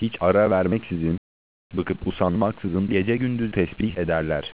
hiç ara vermeksizin, bıkıp usanmaksızın gece gündüz tesbih ederler.